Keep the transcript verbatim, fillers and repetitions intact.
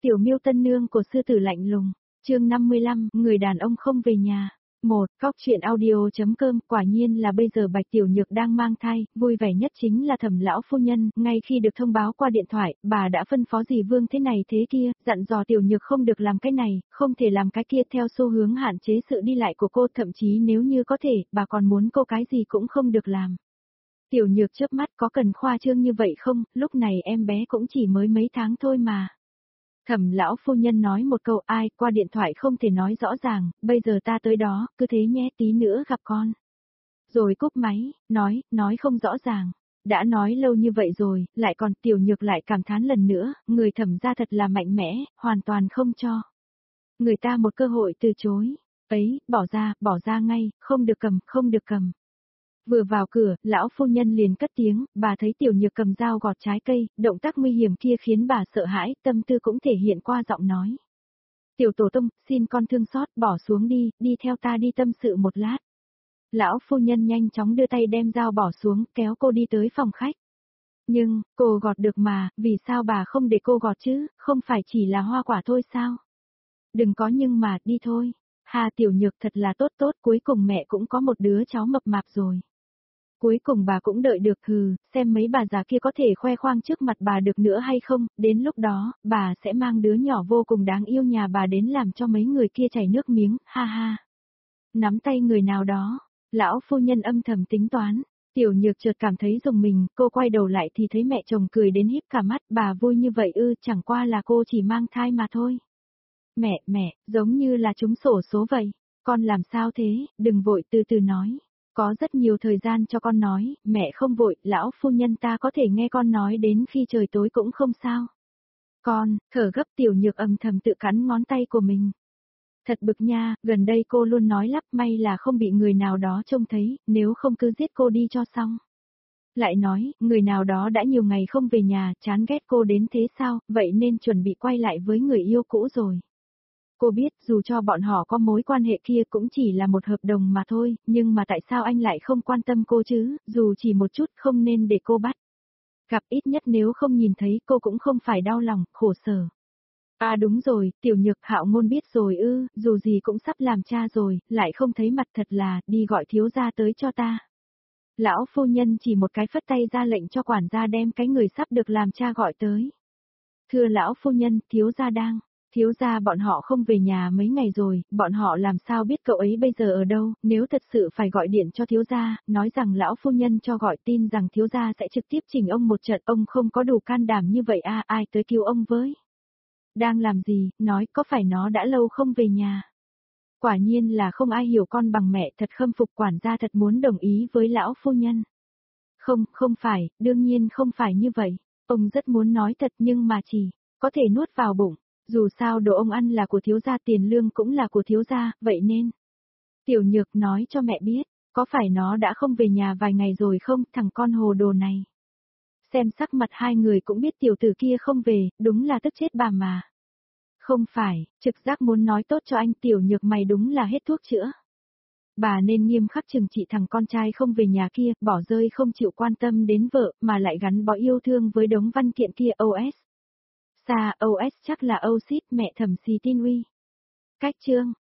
Tiểu Miêu tân nương của sư tử lạnh lùng, chương năm mươi lăm, người đàn ông không về nhà. Một, Cóc truyện audio.com, quả nhiên là bây giờ Bạch Tiểu Nhược đang mang thai, vui vẻ nhất chính là Thẩm lão phu nhân, ngay khi được thông báo qua điện thoại, bà đã phân phó dì Vương thế này thế kia, dặn dò Tiểu Nhược không được làm cái này, không thể làm cái kia theo xu hướng hạn chế sự đi lại của cô, thậm chí nếu như có thể, bà còn muốn cô cái gì cũng không được làm. Tiểu Nhược chớp mắt, có cần khoa trương như vậy không, lúc này em bé cũng chỉ mới mấy tháng thôi mà. Thẩm lão phu nhân nói một câu, ai, qua điện thoại không thể nói rõ ràng, bây giờ ta tới đó, cứ thế nhé, tí nữa gặp con. Rồi cúp máy, nói, nói không rõ ràng. Đã nói lâu như vậy rồi, lại còn Tiểu Nhược lại cảm thán lần nữa, người Thẩm gia thật là mạnh mẽ, hoàn toàn không cho người ta một cơ hội từ chối. Ấy, bỏ ra, bỏ ra ngay, không được cầm, không được cầm. Vừa vào cửa, lão phu nhân liền cất tiếng, bà thấy Tiểu Nhược cầm dao gọt trái cây, động tác nguy hiểm kia khiến bà sợ hãi, tâm tư cũng thể hiện qua giọng nói. Tiểu tổ tông, xin con thương xót, bỏ xuống đi, đi theo ta đi tâm sự một lát. Lão phu nhân nhanh chóng đưa tay đem dao bỏ xuống, kéo cô đi tới phòng khách. Nhưng, cô gọt được mà, vì sao bà không để cô gọt chứ, không phải chỉ là hoa quả thôi sao? Đừng có nhưng mà, đi thôi. Hà Tiểu Nhược thật là tốt tốt, cuối cùng mẹ cũng có một đứa cháu mập mạp rồi. Cuối cùng bà cũng đợi được, hừ, xem mấy bà già kia có thể khoe khoang trước mặt bà được nữa hay không, đến lúc đó, bà sẽ mang đứa nhỏ vô cùng đáng yêu nhà bà đến làm cho mấy người kia chảy nước miếng, ha ha. Nắm tay người nào đó, lão phu nhân âm thầm tính toán, Tiểu Nhược chợt cảm thấy rùng mình, cô quay đầu lại thì thấy mẹ chồng cười đến híp cả mắt, bà vui như vậy ư, chẳng qua là cô chỉ mang thai mà thôi. Mẹ, mẹ, giống như là trúng xổ số vậy, con làm sao thế, đừng vội từ từ nói. Có rất nhiều thời gian cho con nói, mẹ không vội, lão phu nhân ta có thể nghe con nói đến khi trời tối cũng không sao. Con, thở gấp Tiểu Nhược âm thầm tự cắn ngón tay của mình. Thật bực nha, gần đây cô luôn nói lắp, may là không bị người nào đó trông thấy, nếu không cứ giết cô đi cho xong. Lại nói, người nào đó đã nhiều ngày không về nhà, chán ghét cô đến thế sao, vậy nên chuẩn bị quay lại với người yêu cũ rồi. Cô biết dù cho bọn họ có mối quan hệ kia cũng chỉ là một hợp đồng mà thôi, nhưng mà tại sao anh lại không quan tâm cô chứ, dù chỉ một chút không nên để cô bắt. Gặp ít nhất nếu không nhìn thấy cô cũng không phải đau lòng, khổ sở. À đúng rồi, Tiểu Nhược Hạo Ngôn biết rồi ư, dù gì cũng sắp làm cha rồi, lại không thấy mặt thật là, đi gọi thiếu gia tới cho ta. Lão phu nhân chỉ một cái phất tay ra lệnh cho quản gia đem cái người sắp được làm cha gọi tới. Thưa lão phu nhân, thiếu gia đang. Thiếu gia bọn họ không về nhà mấy ngày rồi, bọn họ làm sao biết cậu ấy bây giờ ở đâu, nếu thật sự phải gọi điện cho thiếu gia, nói rằng lão phu nhân cho gọi tin rằng thiếu gia sẽ trực tiếp chỉnh ông một trận, ông không có đủ can đảm như vậy à, ai tới cứu ông với. Đang làm gì, nói có phải nó đã lâu không về nhà. Quả nhiên là không ai hiểu con bằng mẹ, thật khâm phục, quản gia thật muốn đồng ý với lão phu nhân. Không, không phải, đương nhiên không phải như vậy, ông rất muốn nói thật nhưng mà chỉ có thể nuốt vào bụng. Dù sao đồ ông ăn là của thiếu gia, tiền lương cũng là của thiếu gia, vậy nên. Tiểu Nhược nói cho mẹ biết, có phải nó đã không về nhà vài ngày rồi không, thằng con hồ đồ này. Xem sắc mặt hai người cũng biết tiểu tử kia không về, đúng là tức chết bà mà. Không phải, trực giác muốn nói tốt cho anh, Tiểu Nhược mày đúng là hết thuốc chữa. Bà nên nghiêm khắc trừng trị thằng con trai không về nhà kia, bỏ rơi không chịu quan tâm đến vợ, mà lại gắn bó yêu thương với đống văn kiện kia ô ét. Xa, ô ét chắc là ô xít mẹ Thẩm Xì Tin Uy. Cách chương,